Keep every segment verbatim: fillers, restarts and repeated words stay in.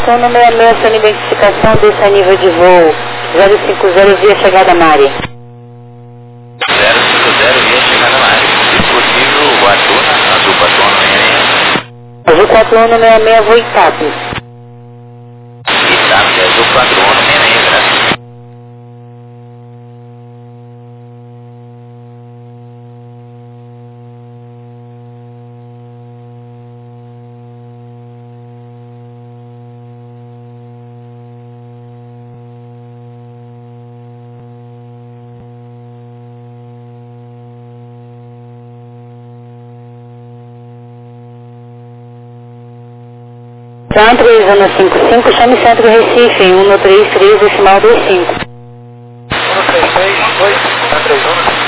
um no seis seis, sua identificação, desça a nível de voo zero cinco zero via chegada na área. zero cinco zero via chegada na área. Se possível, o Atuna, azul quatro um no seis seis. Azul quatro um no seis seis, voo Itap. Itap, azul quatro um no seis seis, graças. São três um cinco cinco, chame Centro Recife, um no três três, decimal dois cinco. um no três seis, oi, tá três um.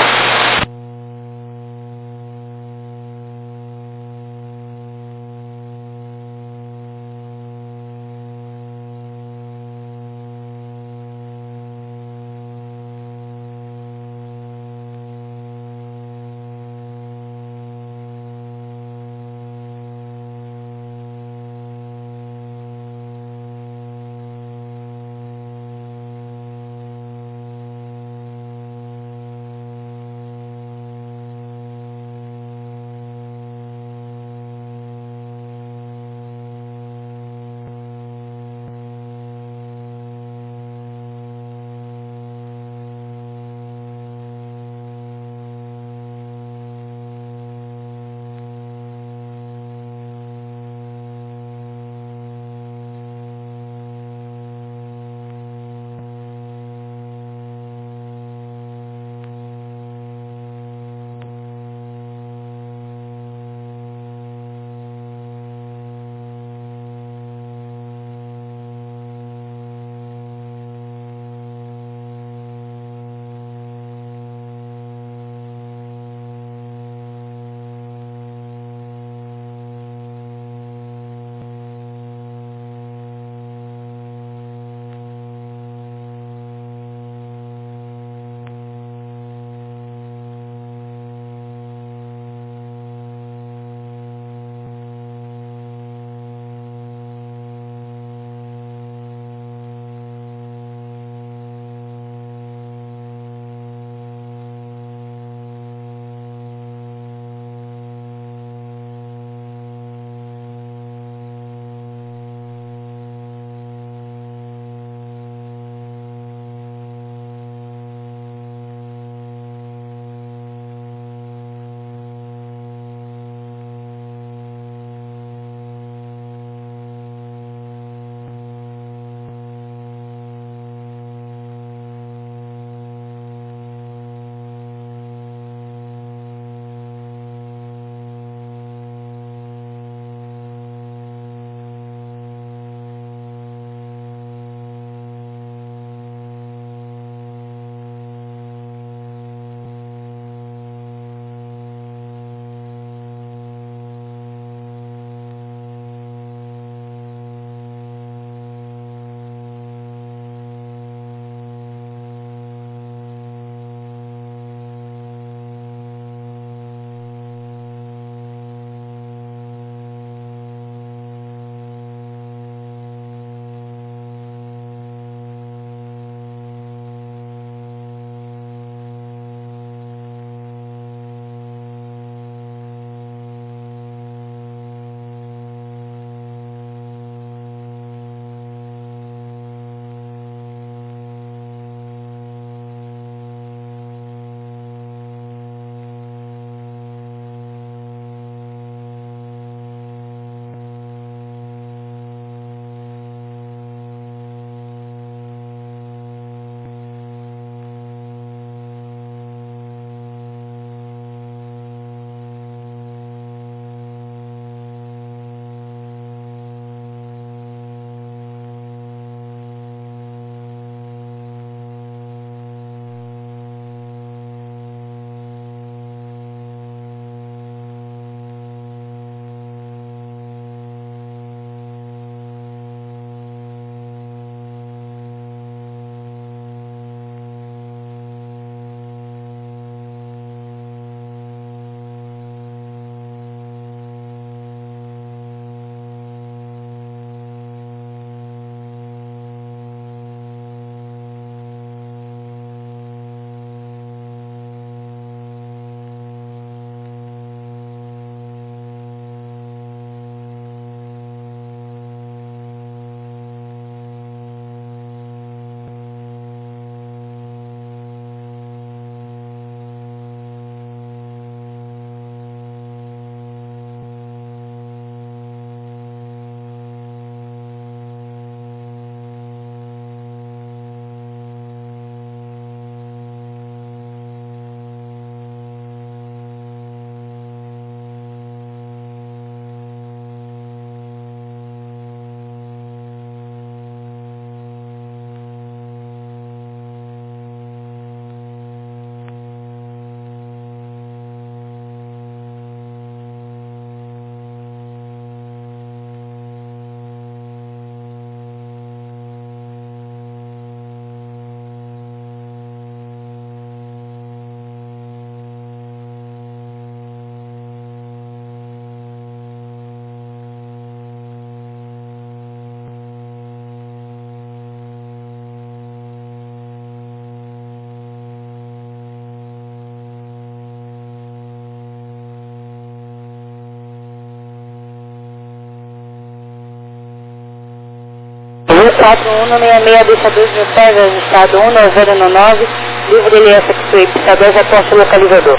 quatro um um seis seis, deixa dois mil pés, registrado um nove zero um nove, livre L S X-Ray, pista dois, aposta o localizador.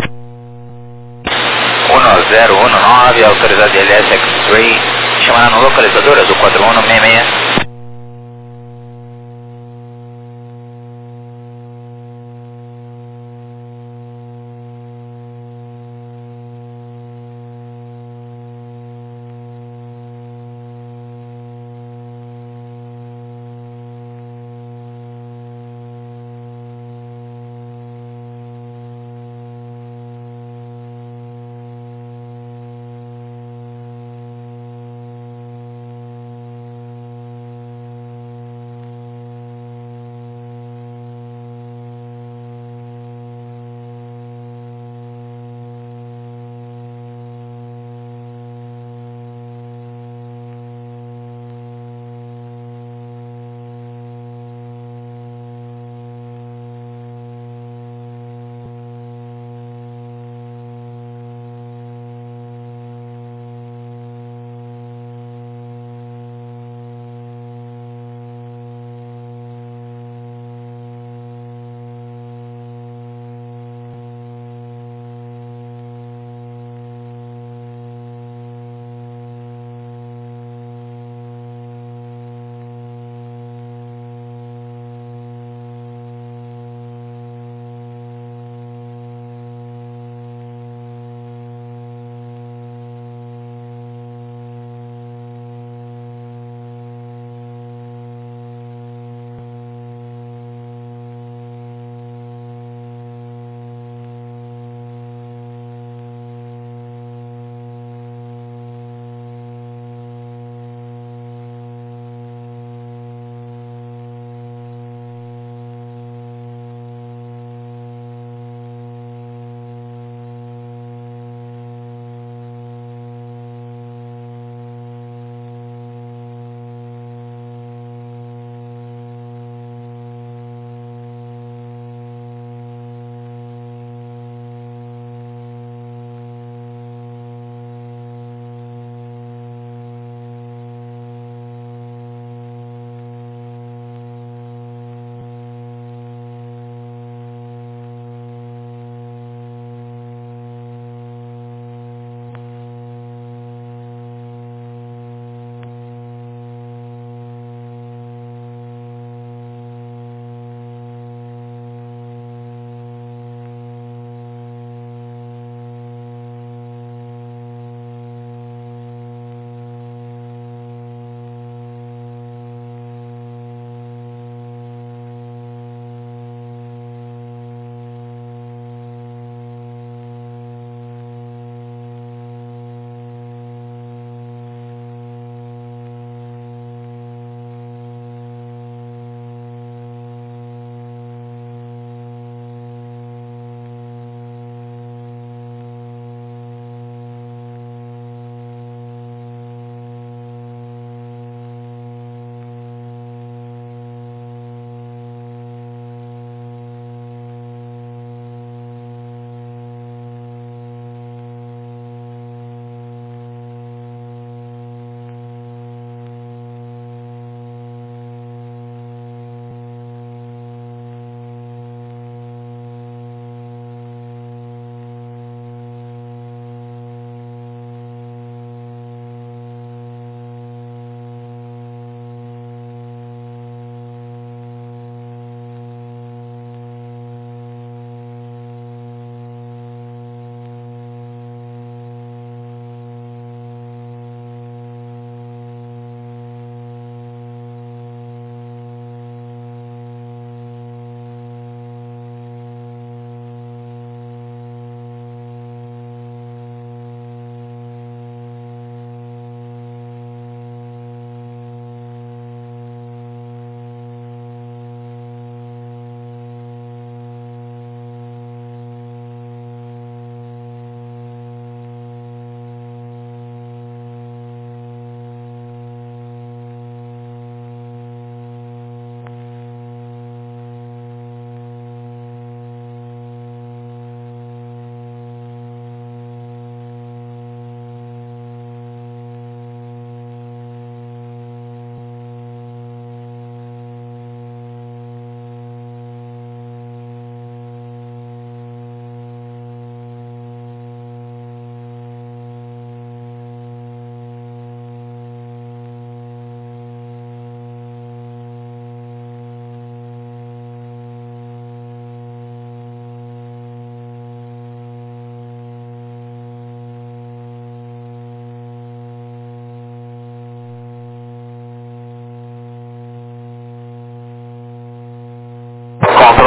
um zero um nove, autorizado L S X-Ray, chamada no localizador, azul quatro um um seis seis.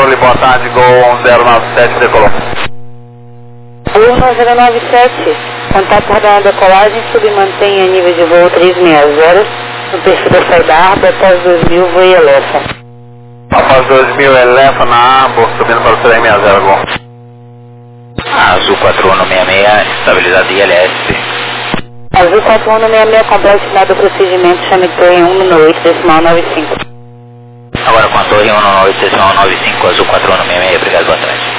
Controle, boa tarde, Gol um zero nove sete, decolou. Gol um zero nove sete, contato radar decolagem, submantém a nível de voo trezentos e sessenta, no perfil da Saidarba, após dois mil, voo Elefa. Após dois mil, Elefa na Abo, subindo para o trezentos e sessenta, Gol. Azul quatro um seis seis, estabilidade I L S. Azul quatro um seis seis, complexidade do procedimento, chame torre um no oito decimal nove cinco. Agora com a torre um no oito decimal nove cinco, Azul quatro um seis seis, obrigado, boa tarde.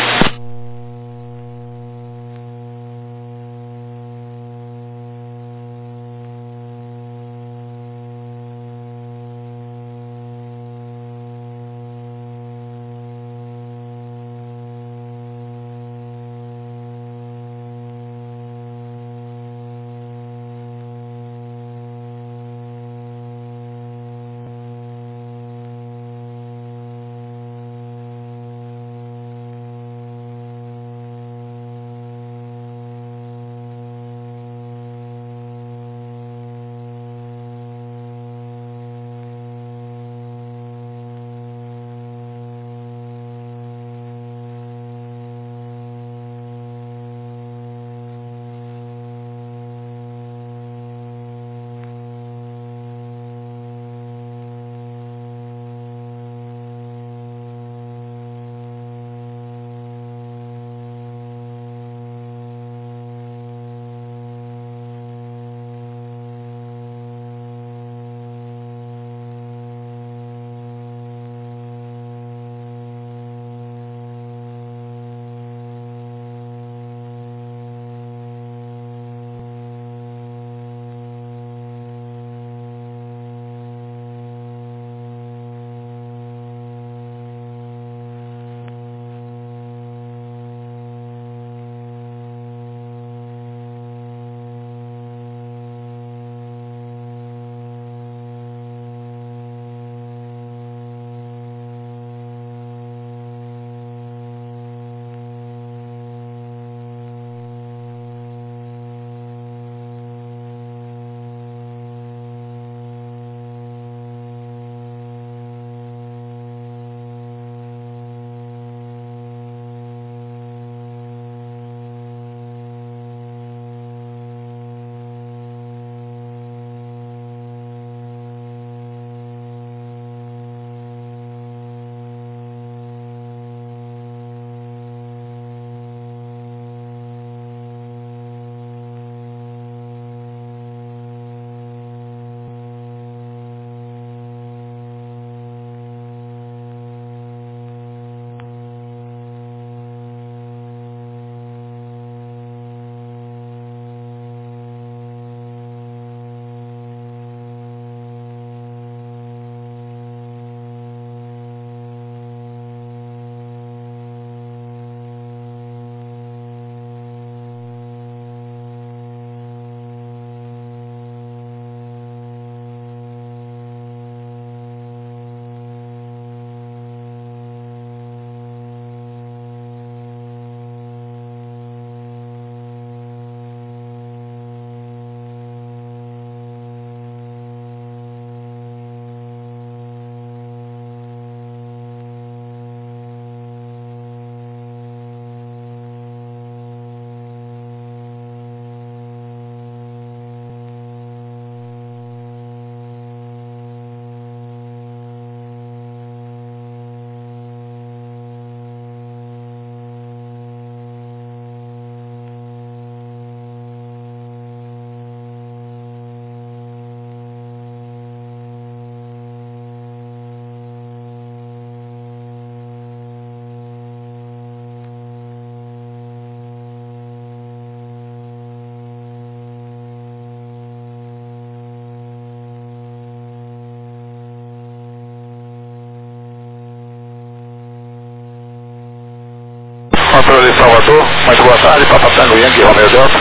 Controle Salvador, muito boa tarde, Papa Tango Yankee Romeo Delta.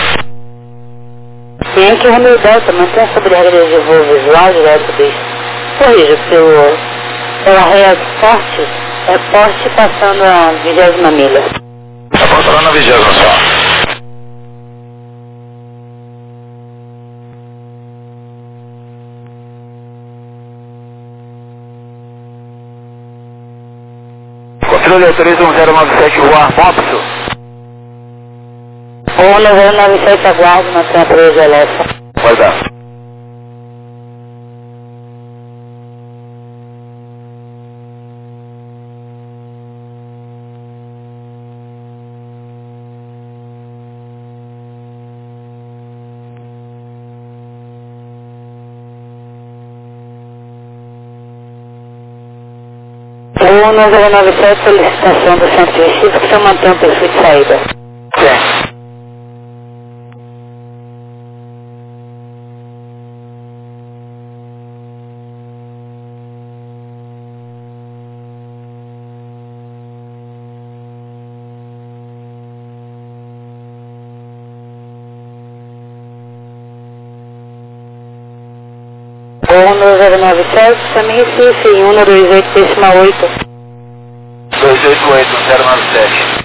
Yankee Romeo Delta, mantém sobre a regra de voo visual direto dos. Corrija, pelo, pela ré forte, é forte passando a vigésima milha. Está passando na vigésima só. Controle autoriza um zero nove sete voar Mopso. Honda zero nove sete, aguarde, mantenha treze Alexa. Pode dar. Honda zero nove sete, solicitação do centro de Recife, que você mantém o perfil de saída. Sim. Honda zero nove sete, também Recife, em um dois oito decimal oito. dois oito oito, zero nove sete.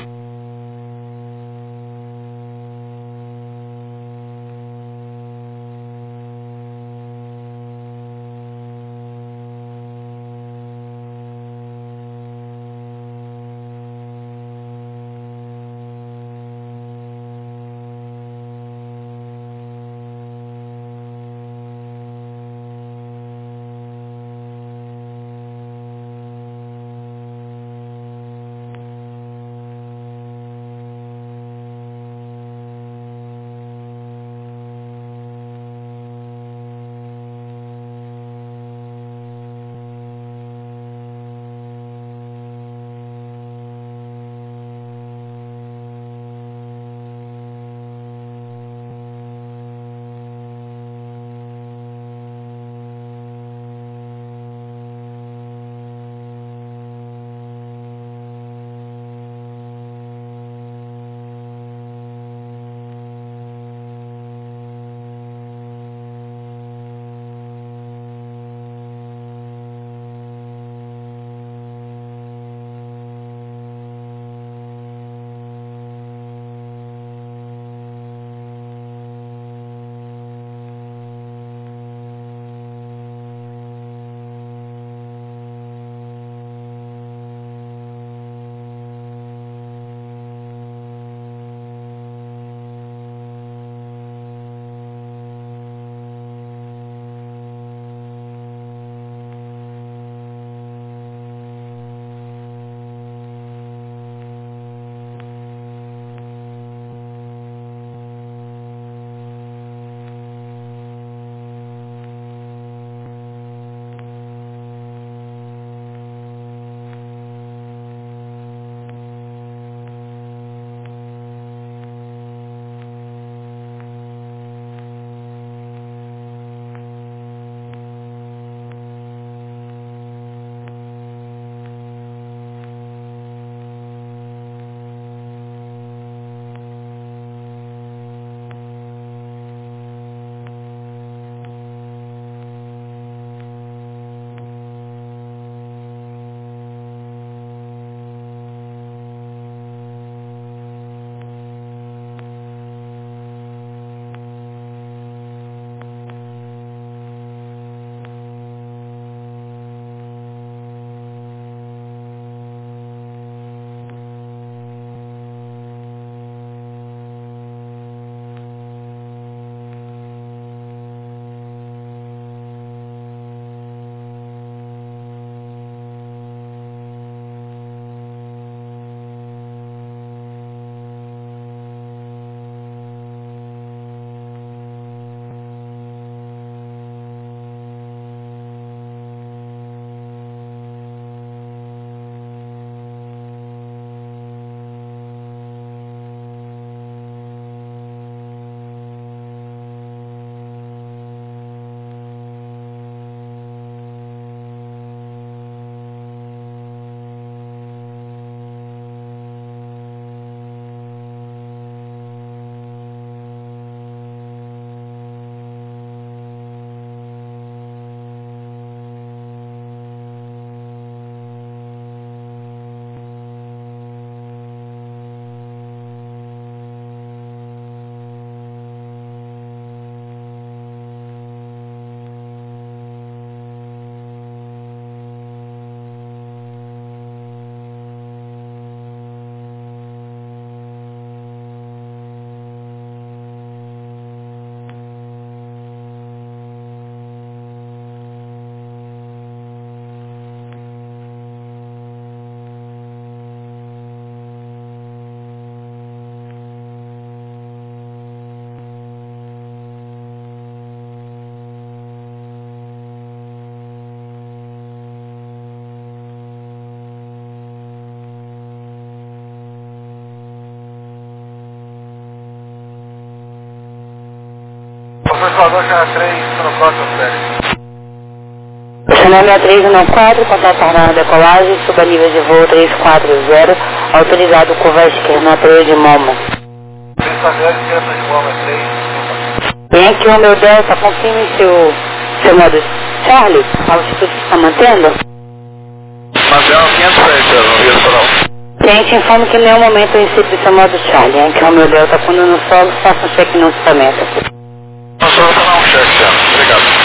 Salvador já três, no quatro, sério. Channel sessenta e três um quatro, contato na decolagem, suba nível de voo três quatro zero, autorizado curva esquerda na trilha de Moma. três quatro zero, esquerda de Moma, três. Tem aqui o meu Delta, confirme seu, seu modo Charlie, a altitude que está mantendo. Mantendo quinhentos e seis, eu não vi isso não. Tem, te informo que em nenhum momento eu incide seu modo Charlie, hein, que o meu Delta, quando no solo, faça um check no equipamento. Não, só vou dar um cheque, Tiago. Obrigado.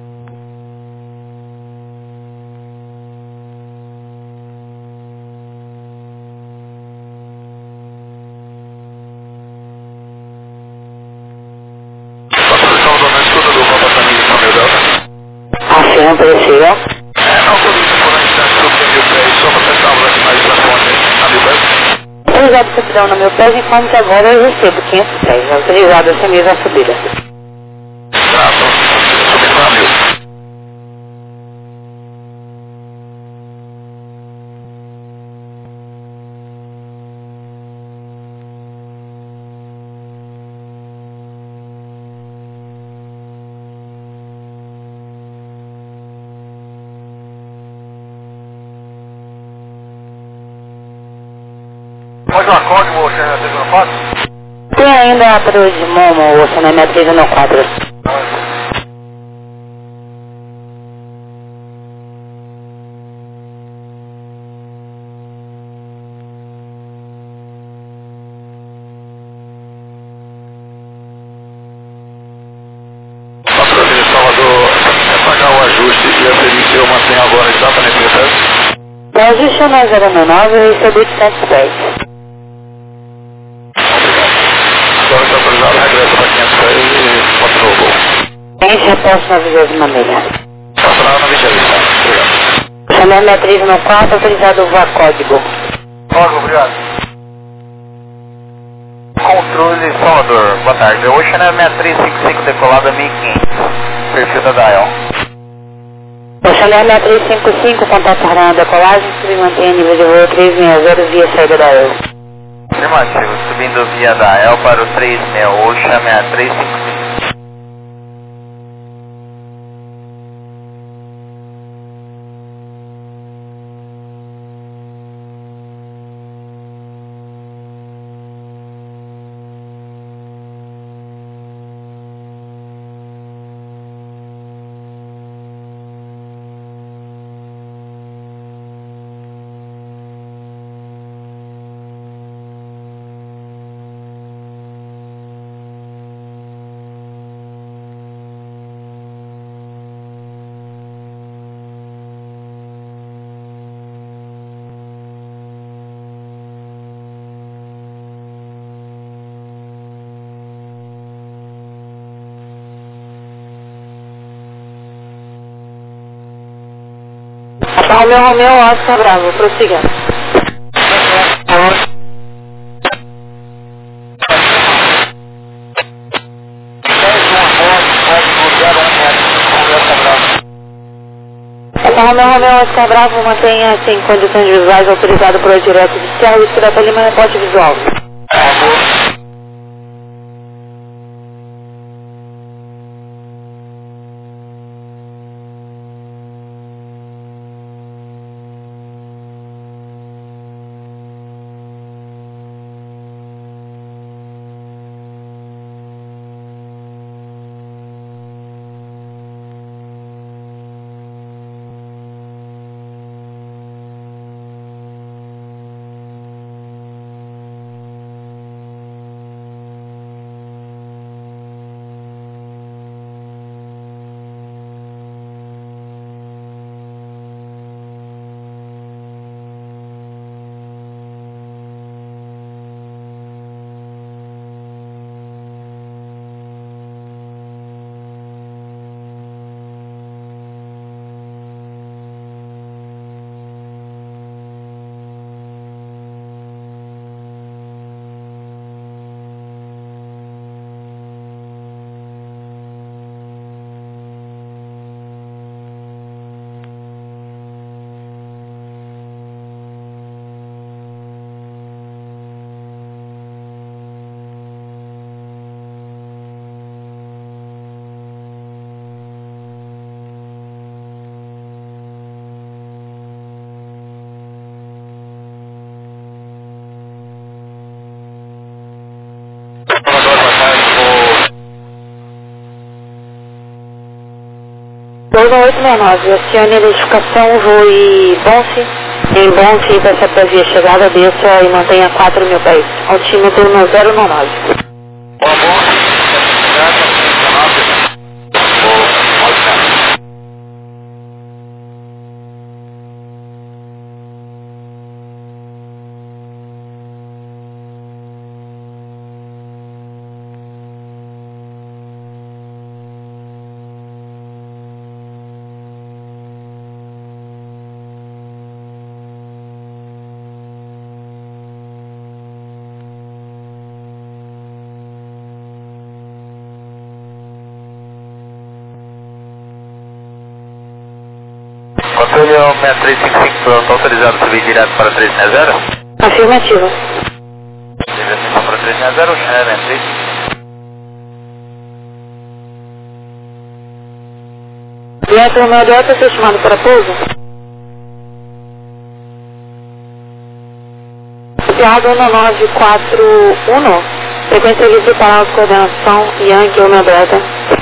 Afirma para esse, ó. É, não, por isso, por um instante, subindo mil pés, só para testar os animais da ponte, a mil pés. Autorizado subidão no meu pé, informo que agora eu recebo quinhentos e seis, autorizado essa mesma subida. Tá, então, subindo para mil. Pode uma código, o Channel três um quatro? Tem ainda a patrulha de Momo, o Channel sessenta e três um quatro. Patrulha de Salvador, é pagar o ajuste e a perícia eu mantenho agora exatamente no teste. O ajuste é na zero nove, eu recebi oitocentos e dez. Agora está autorizado, regressa para quinhentos e seis e continua o voo. Tem reposto na vigésima milha. Passará na vigésima. Obrigado. Channel sessenta e três um quatro, autorizado o voo a código. Código, obrigado. Controle Salvador, boa tarde. O Channel sessenta e três cinquenta e cinco decolado a mil e quinhentos. Perfil da Dial. O Channel sessenta e três cinquenta e cinco, contato na decolagem, se mantém a nível de voo trezentos e sessenta via saída da E U. Afirmativo, subindo via Dial para o três seis, o Channel sessenta e três cinquenta e cinco. Romeu, Romeu, Oscar Bravo, prossiga. Romeu, Romeu, Oscar Bravo, mantenha-se em condições visuais autorizado por direto de Serra e Cidade Lima, reporte visual. oito seis nove, acione a identificação, voe Bonfe, em Bonfe, peça para via chegada, desça e mantenha quatro mil pés, altímetro no zero nove. Bom, bom, Controle seis três cinco cinco, está autorizado a subir direto para três seis zero? Afirmativa. Direção para três seis zero, Channel três. Direto Romeo Delta, seu estimado para pouso. Copiado um nove quatro um, frequência livre para alta coordenação, Yankee Romeo Delta.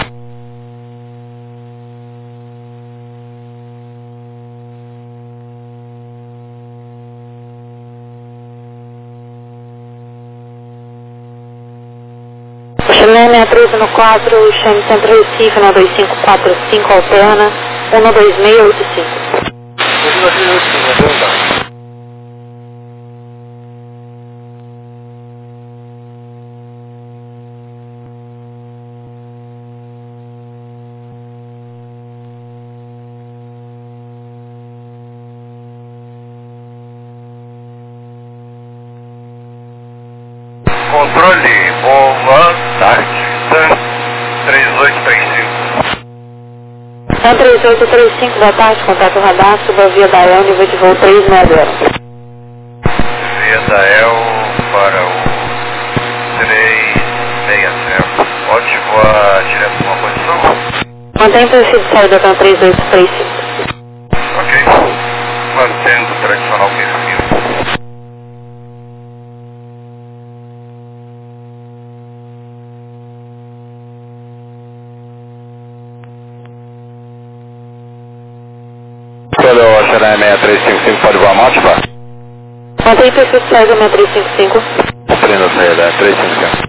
Chame seis três um quatro, chame Centro Recife, um dois cinco quatro cinco, alterna, um dois seis oito cinco. Controle, boa tarde, três oito três cinco. um três oito três cinco da tarde, contato radar, suba via Dael, nível de voo três seis zero. Via Dael para o três seis zero. Pode voar direto para uma posição? Mantém o perfil de saída com três oito três cinco. Ok. Mantendo o tradicional perfil. Controle Channel seis três cinco cinco, pode voar Motiva? Mantém o perfil de saída seis três cinco cinco. Cumprindo a saída três cinco cinco.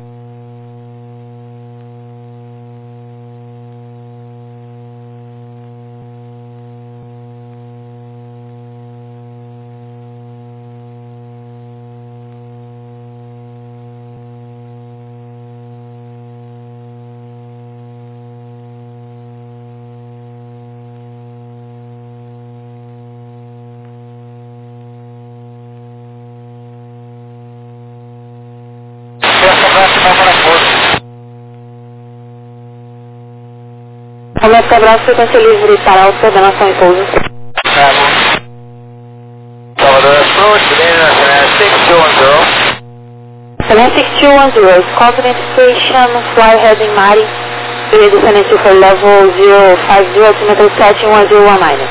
Romeo Cabral, frequência livre para alta coordenação e pouso. Salvador Approach, Channel six two one zero. Channel six two one zero, is confident station, fly heading Mari, area descendente for level zero five zero, altimeter seven one zero one nine.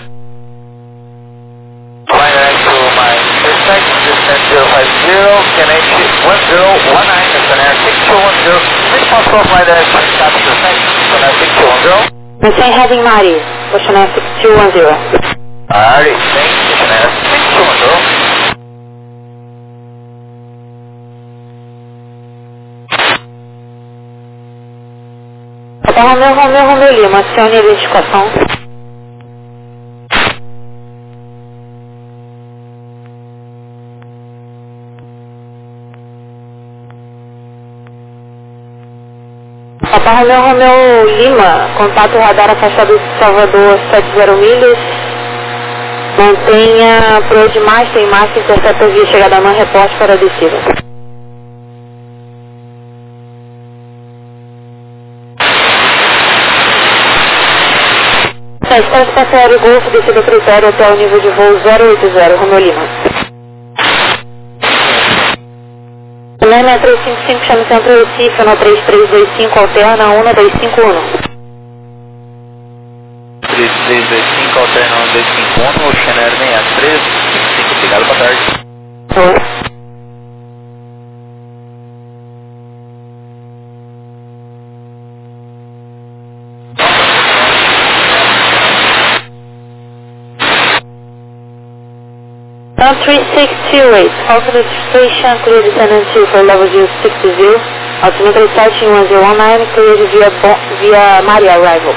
Flying direct to my respect, distance zero five zero, K N H one zero one nine, Channel six two one zero. Which possible fly direct to capital six, Channel six two one zero. Maintain heading Mari, for Channel six two one zero. Alright, thanks, Channel six two one zero. Papa Romeo, Romeo, Romeo Lima, acione a identificação. Papa Romeo, Romeo Lima, contato radar afastado de Salvador sete zero milhas. Mantenha pro de Master e Master intercepta via chegada não reporte para a descida. Espaço Passageiro Golfo, descida critério até o nível de voo zero oito zero, Romeo Lima. seis três cinco cinco, chame Centro Recife, um três três dois cinco, alterna um dois cinco um. três três dois cinco, alterna um dois cinco um, Channel seis três cinco cinco, obrigado, boa tarde. Oi. Sun three six two eight, Falcon registration, clear descendant two for level zero six zero, altimeter sete one zero one nine, cleared via, via Maria arrival.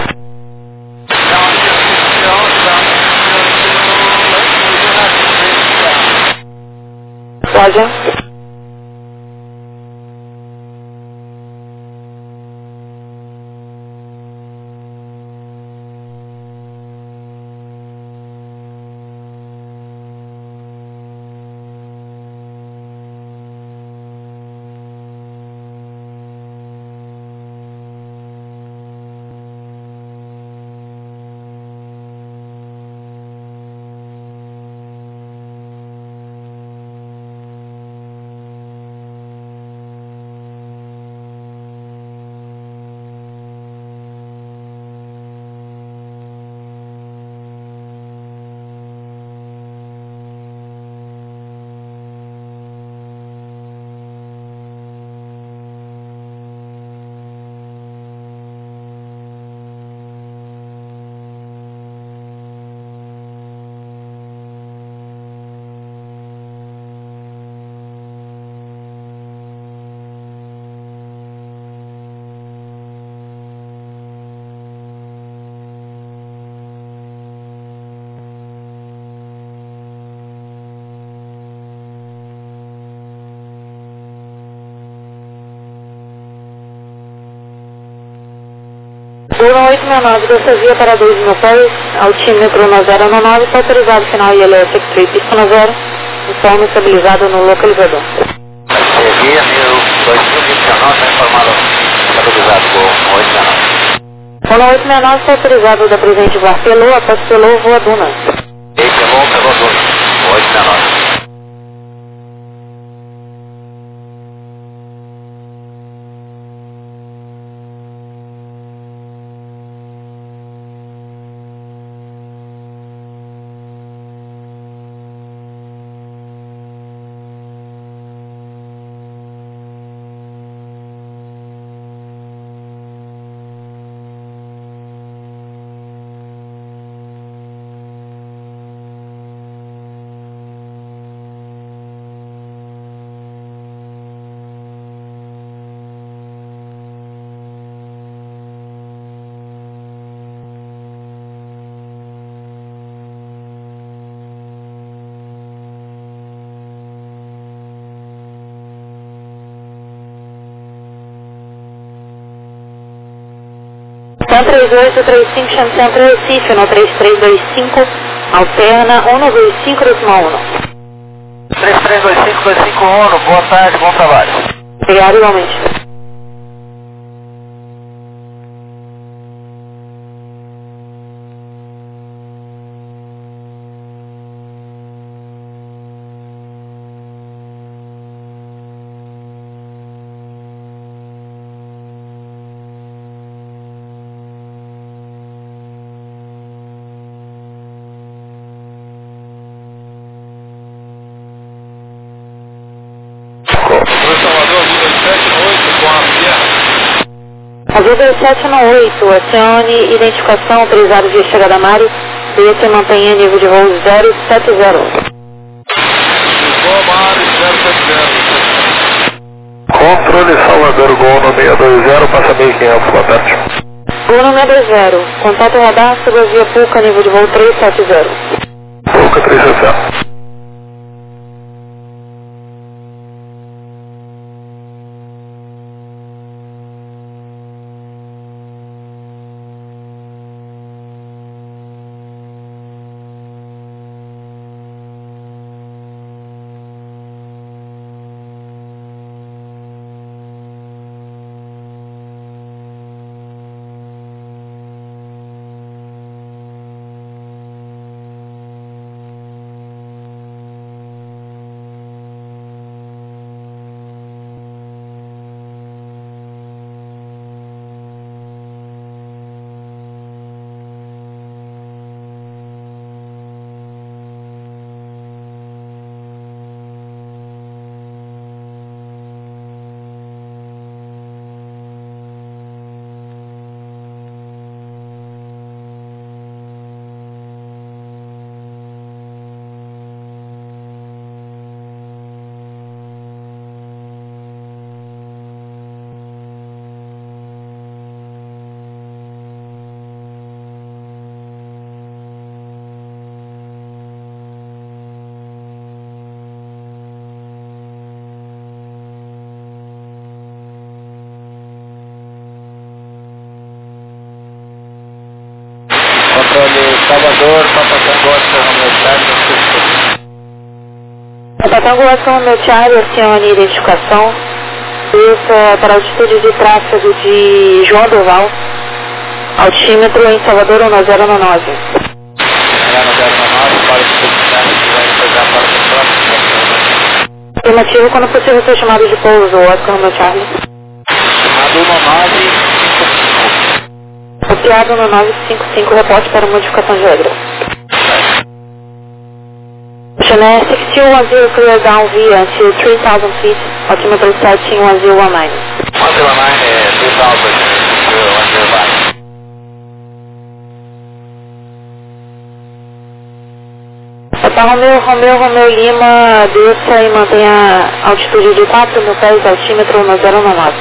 Roger. Uno oito seis nove, dessa via para dois mil pés, altímetro no zero nove, está autorizado final I L S X três, pista no zero, informe estabilizado no localizador. Via dois mil e vinte e nove, está informado, estabilizado com oito seis nove. Uno oito seis nove está autorizado da presente voar Pelô, após Pelô, voa Duna. E Pelô, Pelô Duna, oito seis nove. Sun três oito três cinco, Centro Recife, no três três dois cinco, alterna um dois cinco decimal um. três três dois cinco dois cinco um, boa tarde, bom trabalho. Obrigado igualmente. A via dois sete oito, acione identificação autorizado via chegada Mari, D que mantenha nível de voo zero sete zero. Controle Salvador, Gol no seis dois zero, passa mil e quinhentos, boa tarde. Gol no seis dois zero, contato radar sobre a via Puca, nível de voo três sete zero. Puca três sete zero. Oscar Romeo Charlie, Tá Tango Oscar Romeo Charlie, acione identificação. Isso é para altitude de tráfego de João Durval. Altímetro em Salvador um zero nove. zero zero nove, para que você vai pegar para o próximo. Afirmativo, quando possível ser chamado de pouso, Oscar Romeo Charlie. Chamado um nove cinco cinco. Copiado no nove cinco cinco, reporte para modificação de regra. Chennai six two one zero, clear down via until three thousand feet, altimeter setting one zero one nine. one zero nine é three thousand, one zero nine. Tá Romeu, Romeu, Romeu Lima, desça e mantenha altitude de quatro mil pés, altímetro um zero nove.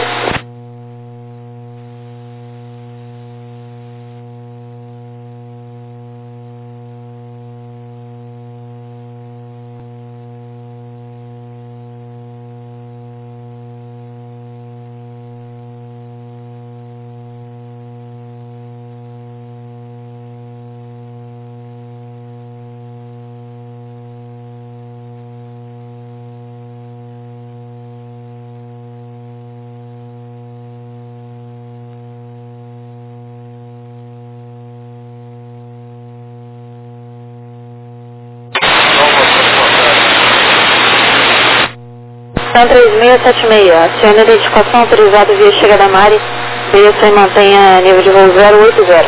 três seis sete seis, acione a identificação autorizada via chegada Mari, desça e mantenha nível de voo zero oito zero.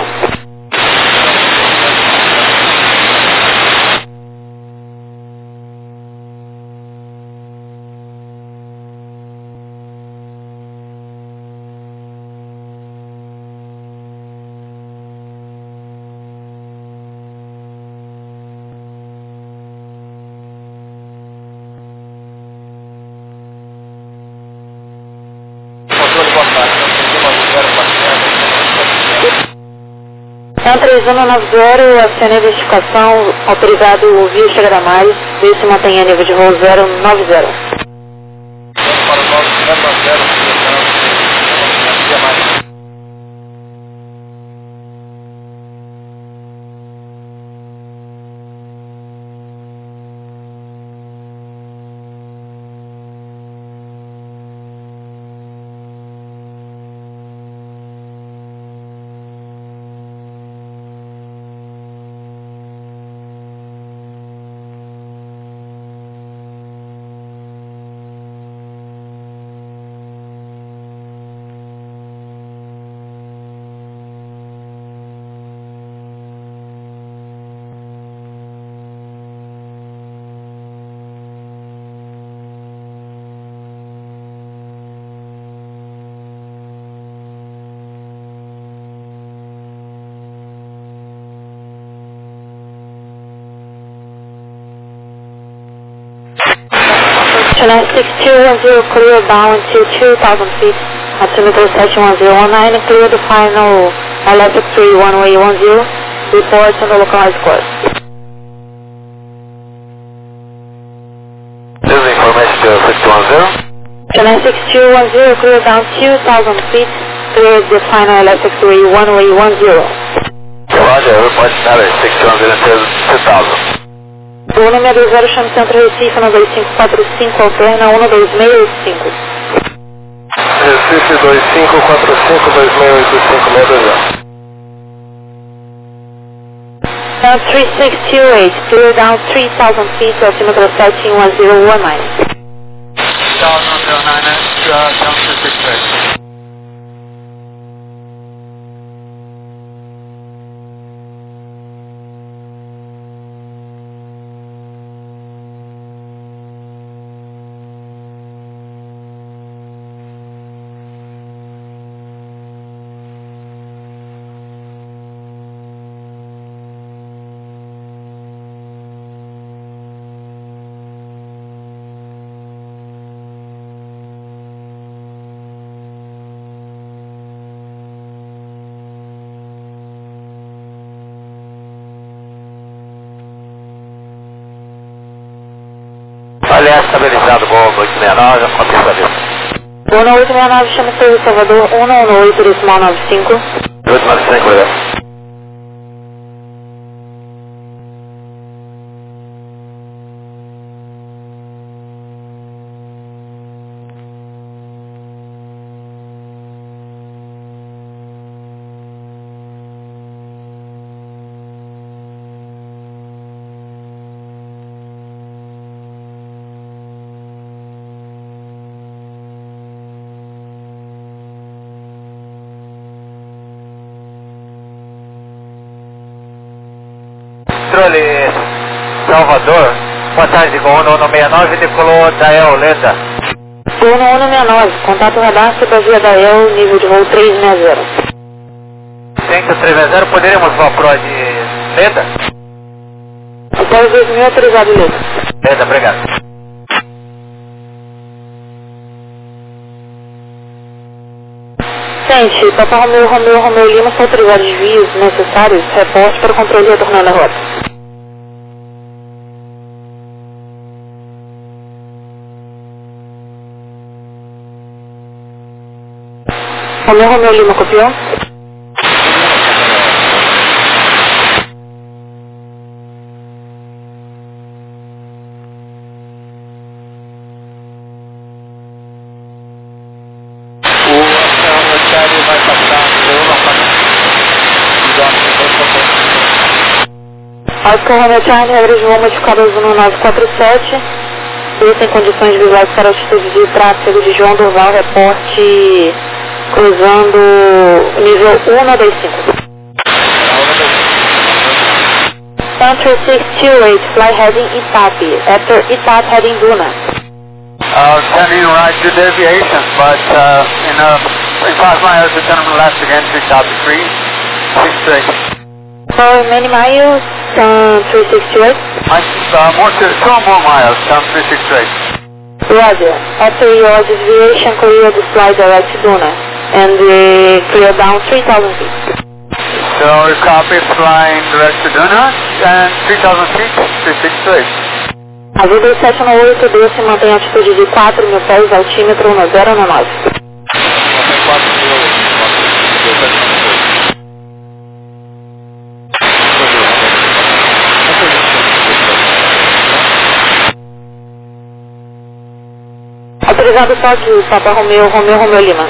três um nove zero, acione a identificação autorizado via chegada Mari, desça e mantenha nível de voo zero nove zero. Para o nove zero nove zero, Chennai six two one zero, clear down to two thousand feet, altimeter setting one zero one nine, clear the final L S X three one way one zero, report on the localized course. This is information to six two one zero. Chennai six two one zero, clear down two thousand feet, clear the final L S X three one way one zero. Roger, report status six two one zero until two thousand. O número dois zero, chame Centro Recife, um dois cinco quatro cinco, alterna um dois seis oito cinco. Recife dois cinco quatro cinco dois seis oito cinco seis dois zero. Now three six two eight, clear down three thousand feet, altimeter setting one zero one nine. Down one zero nine, uh, down two six eight. Aliás, estabilizado, Gol oito seis nove, copia estabilizado. Gol oito seis nove, chama Serviço Salvador um um oito, decimal nove cinco. oito nove cinco, beleza. controle Salvador. Boa tarde, com o nono seis nove, decolou da El Lenda. Turno um seis nove, contato radar sobre a da E L, nível de voo três seis zero. Centro três seis zero, poderíamos voar pro de Lenda? Após dois mil, autorizado Lenda. Lenda, obrigado. Gente, Papa Romeu, Romeu, Romeu Lima, são autorizados desvios necessários, reporte para o controle retornando a rota. Romeu, Romeu Lima, copiou? Oscar Romeo Charlie, regras de voo modificadas no nove quatro sete. E tem condições visuais para altitude de tráfego de João Durval, reporte cruzando nível um dois cinco. Country six two eight, fly heading Itapi, after Itap heading Duna. Uh, turning right to deviation, but uh, in, uh, in five miles, to turn left again to Itapi three, six straight. For many miles, turn three six two eight. Uh, more to, two more miles, turn three six straight. Roger. After your desviation, clear the fly direct to Duna, and uh, clear down three thousand feet. So we copy flying direct to Duna, and three thousand feet, three six straight. A V dois sete nove oito desse mantém altitude de quatro mil pés, altímetro no zero nove. Mantém quatro mil, Autorizado toque, Papa Romeu, Romeu, Romeu Lima.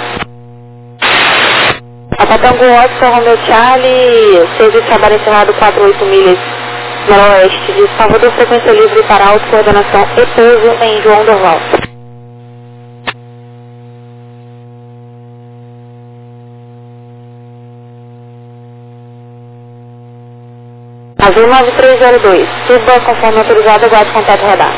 A Patango Oscar, Romeu Charlie, serviço trabalho encerrado quatro oito milhas noroeste de Salvador, frequência livre para alta coordenação e pouso em João Durval. Azul nove três zero dois, suba conforme autorizado, aguarde contato radar.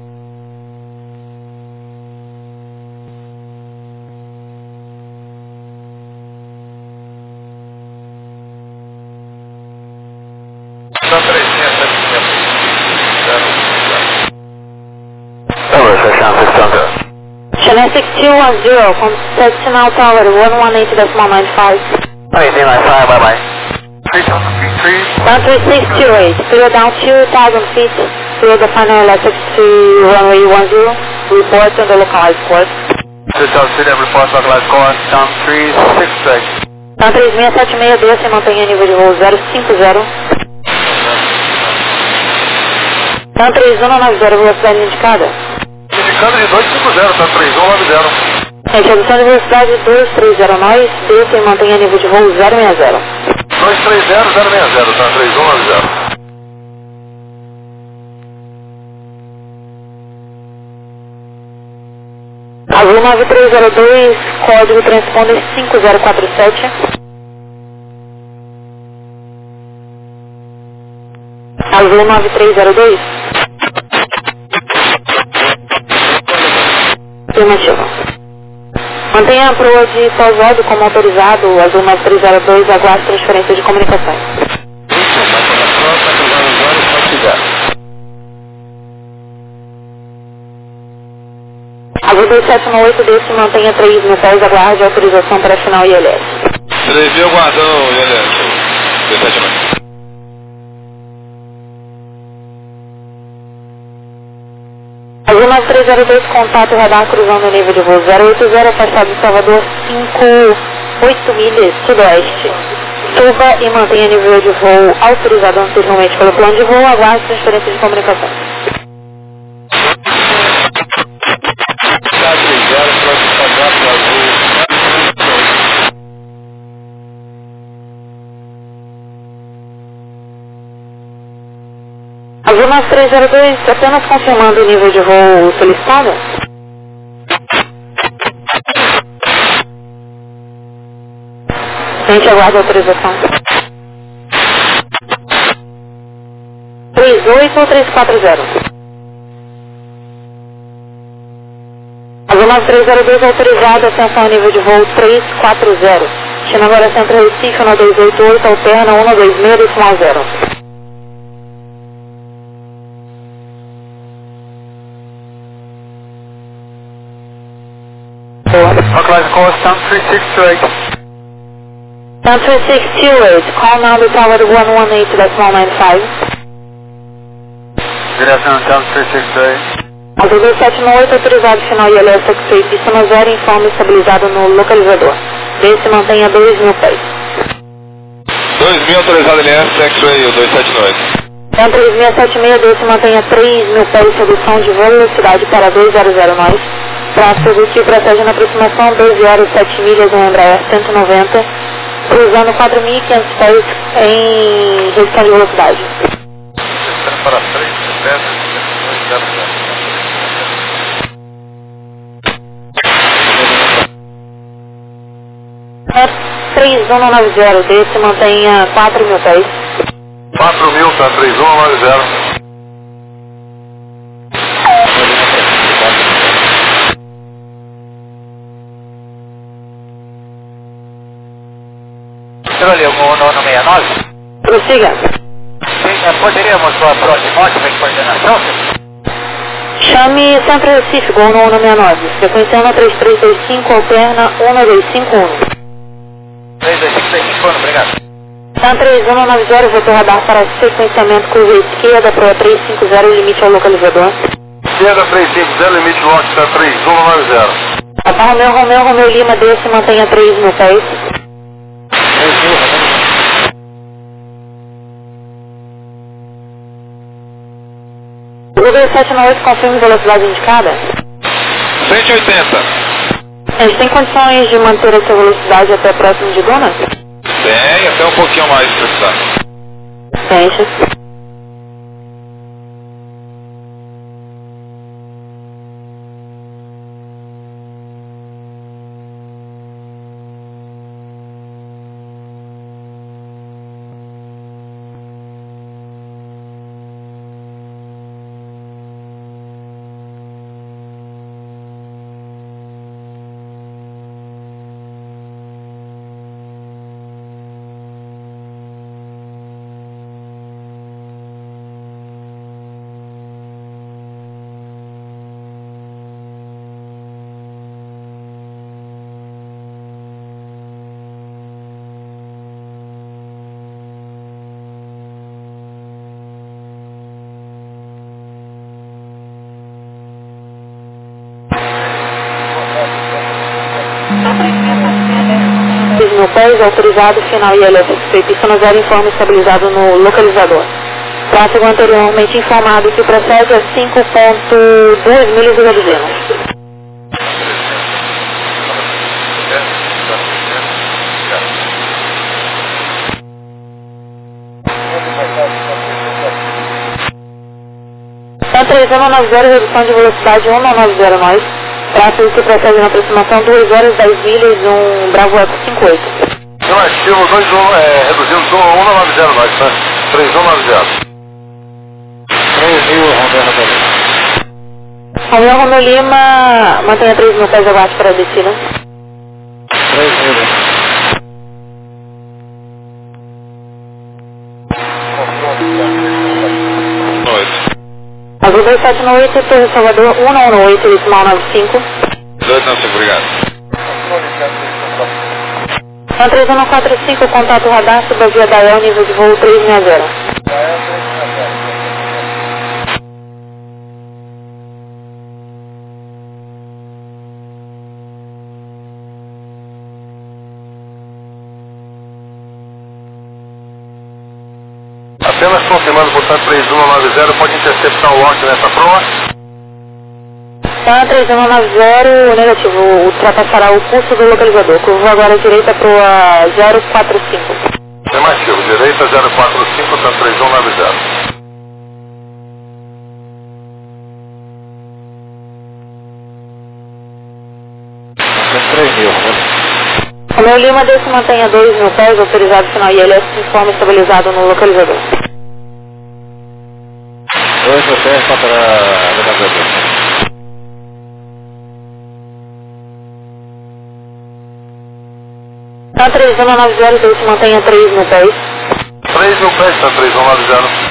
Channel six two one zero, contact Signal Tower one one eight decimal nine five. Anything like five, bye bye. three thousand feet, three. Country six two eight, clear down two thousand feet, clear the final electric to runway one zero, report on the localized course. two thousand feet, report localized course, down three six straight. Country seis sete seis desce, mantenha nível de voo zero cinco zero. Country um nove zero, velocidade indicada. Indicando de dois cinco zero, tá três um nove zero. Gente, redução de velocidade dois três zero nove, desce e mantenha nível de voo zero seis zero. dois três zero zero seis zero, tá três um nove zero. Azul nove três zero dois, código transponder cinco zero quatro sete. Azul nove três zero dois. Afirmativo. Mantenha a proa de pousado como autorizado, Azul nove três zero dois, aguarde transferência de comunicações. Azul dois sete oito desse, mantenha três mil pés, aguarde autorização para final I L S. três mil guardão, I L S. dezessete nove. Azul nove três zero dois, contato radar cruzando o nível de voo zero oito zero, afastado de Salvador cinco oito milhas sudoeste. Suba e mantenha nível de voo autorizado anteriormente pelo plano de voo, aguarde transferência de comunicação. Azul nove três zero dois, apenas confirmando o nível de voo solicitado. Gente, aguarda a autorização. oito ou três quatro zero? Azul nove três zero dois autorizado, atenção ao nível de voo três quatro zero. China agora Centro Recife, um dois oito oito, alterna um dois seis, decimal zero. Localize course, Sun three six two eight. Sun three six two eight, call now the tower one one eight, decimal nine five. Good afternoon, Sun three six two eight. Azul dois sete oito, autorizado, final I L S X-Ray, pista no zero, informe estabilizado no localizador. Desce, mantenha dois mil pés. dois mil autorizado L S X-Ray, o dois sete oito. Então, três mil seiscentos e setenta e seis, desce, mantenha três mil pés, redução de velocidade para dois zero zero nós. Traço positivo, protege na aproximação, doze horas, sete milhas, um Embraer cento e noventa, cruzando quatro mil e quinhentos pés em redução de velocidade. Para três metros, dois zero zero. três um nove zero, desce, mantenha quatro mil pés. quatro mil, tá? três um nove zero. Senhor ali, o nono sessenta e nove? Prossiga. Sim, poderíamos aproximar de coordenação? Chame Centro Recife, Gol no um sessenta e nove. Frequência um três três dois cinco, alterna um dois cinco um. três dois cinco, três cinco um, obrigado. Sun três um nove zero, vetor radar para sequenciamento, curva esquerda, proa três cinco zero, limite ao localizador. Esquerda três cinco zero, limite lock, tá três um nove zero. Papa Romeu, Romeu, Romeu Lima, desce, mantenha três mil pés. O dois sete oito, confirme velocidade indicada. cento e oitenta. A gente tem condições de manter essa velocidade até próximo de Duna? Tem, até um pouquinho mais se precisar. Tem. três mil pés, autorizado, final I L S X-Ray, pista no zero, informe estabilizado no localizador. Tráfego anteriormente informado que procede a cinco ponto dois milhas de reduzindo. Sun três um nove zero, redução de velocidade um nove zero nós. Tráfego que procede na aproximação duas horas, dez milhas, um Bravo Eco cinco oito. Não, é estilo dois um, é, reduzindo só um nove zero nós, tá? três um nove zero. três mil, Romeu, Romeu. Romeu, Romeu Lima, mantenha três mil pés abaixo para a descida. três mil. Azul dois sete oito, Torre Salvador um nove oito, decimal nove cinco. dois nove cinco, obrigado. Sun três um quatro cinco, contato radar, subavia da E L, nível de voo três seis zero. Apenas confirmando, portanto, três um nove zero, pode interceptar o lock nessa proa? Sun três um nove zero, negativo, ultrapassará o curso do localizador. Curva agora à direita para o zero quatro cinco. Afirmativo, direita zero quatro cinco, tá três um nove zero. três mil. Romeu Lima, desce, mantenha dois mil pés, autorizado, final I L S, informe estabilizado no localizador. P R para a levantamento. Tá três um nove zero, dois se mantenha três mil pés. três mil pés, tá três um nove zero.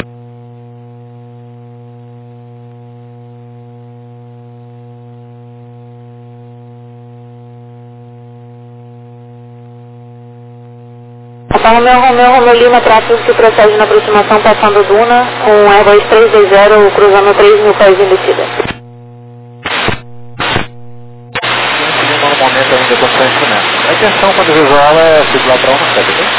Tá Romeu, Romeu, Romeu Lima, tráfego que procede na aproximação passando Duna, com Airbus três dois zero, cruzando três mil pés em descida. No momento ainda com instrumento. A intenção quando visual é circular para uma seta, né?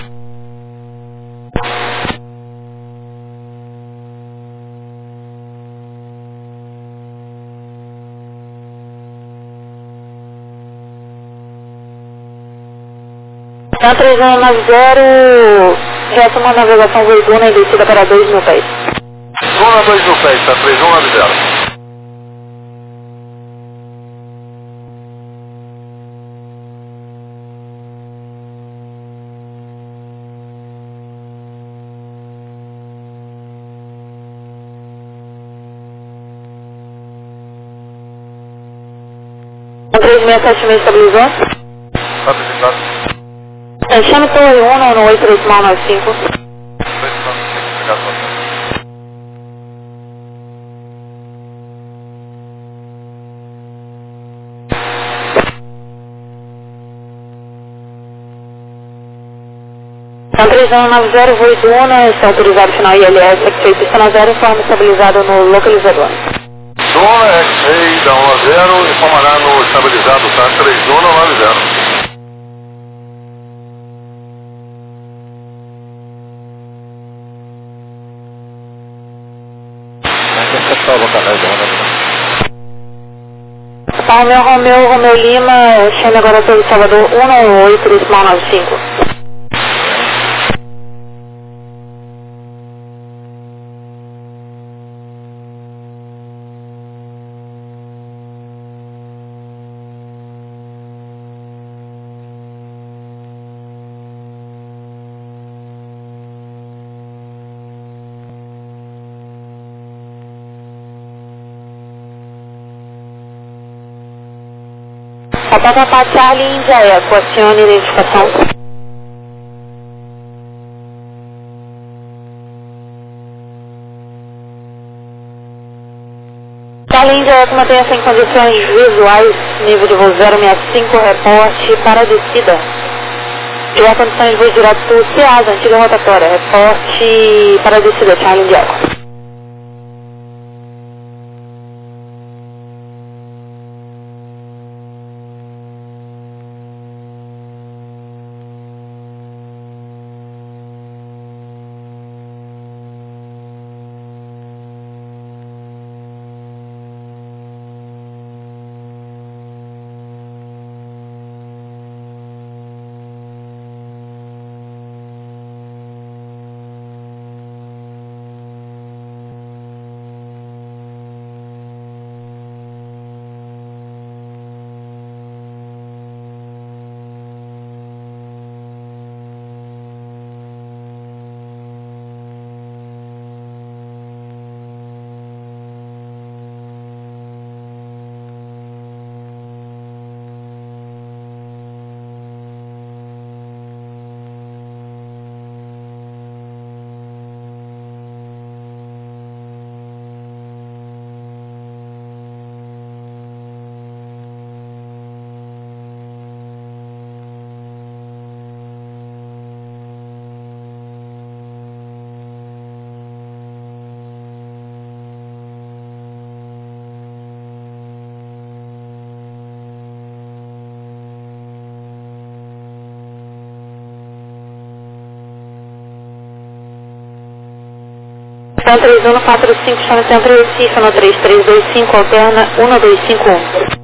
Tá três um nove zero, retoma a navegação voo Duna e descida para dois mil pés. Duna dois mil pés, tá três um nove zero. três seis sete seis estabilizou. Tá visitado. Chame Torre um no oito três nove cinco. três nove cinco, obrigado, você. três um nove zero, voo Duna, está autorizado final I L S, X-Ray pista zero, forma estabilizado no localizador. Duna X-Ray da um a zero, informará no estabilizado, tá? três um nove zero. Romeu, Romeu, Romeu Lima, chame agora Torre Salvador um no oito três nove cinco. Papa Charlie India Eco, acione identificação. Charlie India Eco, mantenha-se em condições visuais, nível de voo zero seis cinco, reporte para descida. Tiver condições de voo direto CEASA, antiga rotatória, reporte para descida, Charlie India Eco. três um quatro cinco, chama Centro Recife, no três três dois cinco, alterna um dois cinco um.